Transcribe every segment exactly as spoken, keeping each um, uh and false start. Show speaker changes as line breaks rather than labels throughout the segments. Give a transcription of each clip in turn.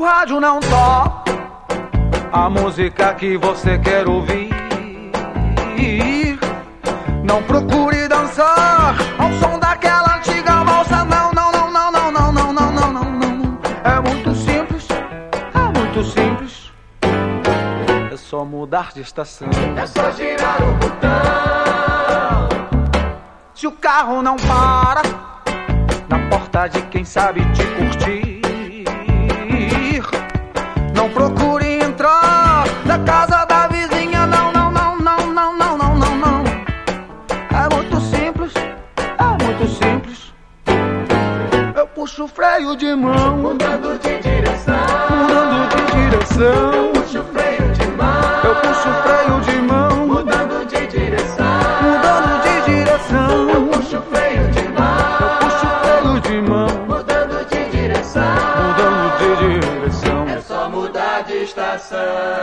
rádio não toca a música que você quer ouvir, não procure dançar ao som daquela antiga valsa. Não, não, não, não, não, não, não, não, não, não, não. É muito simples, é muito simples. É só mudar de estação.
É só girar o botão.
Se o carro não para na porta de quem sabe te curtir, não procure entrar na casa da vizinha. Não, não, não, não, não, não, não, não, não. É muito simples, é muito simples. Eu puxo o freio de mão,
Mudando de direção.
mudando de direção.
Puxa o freio de mão.
Eu puxo o freio de mão,
Mudando de direção.
mudando de direção.
Puxa o freio de mão.
Eu puxo o freio de mão,
Mudando de direção.
mudando de direção.
É só mudar de estação.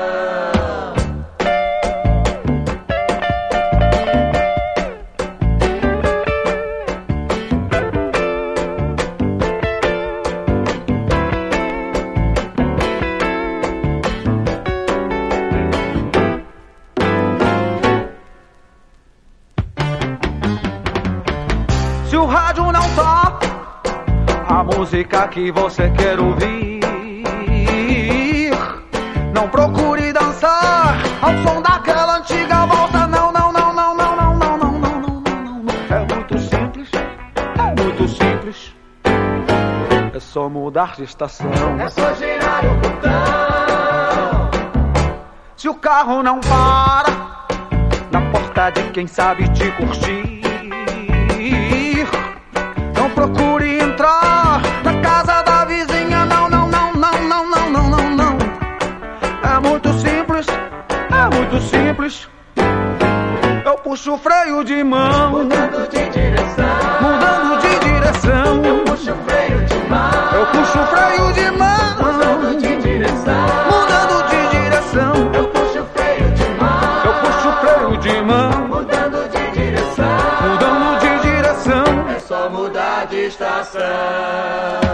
Se o rádio não toca a música que você quer ouvir, não procure dançar ao som daquela antiga valsa. Não, não, não, não, não, não, não, não, não, não, não, não. É muito simples, é muito simples. É só mudar de estação.
É só girar o botão.
Se o carro não para na porta de quem sabe te curtir, não procure entrar na casa da vizinha. Não, não, não, não, não, não, não, não, não. É muito simples, é muito simples. Eu puxo o freio de mão,
Mudando de direção.
mudando de direção.
Puxa o freio de mão.
Eu puxo o freio de mão,
Mudando de direção.
mudando de direção.
Eu puxo o freio de mão.
Eu puxo o freio de mão,
Mudando de direção.
mudando de direção.
É só mudar de estação.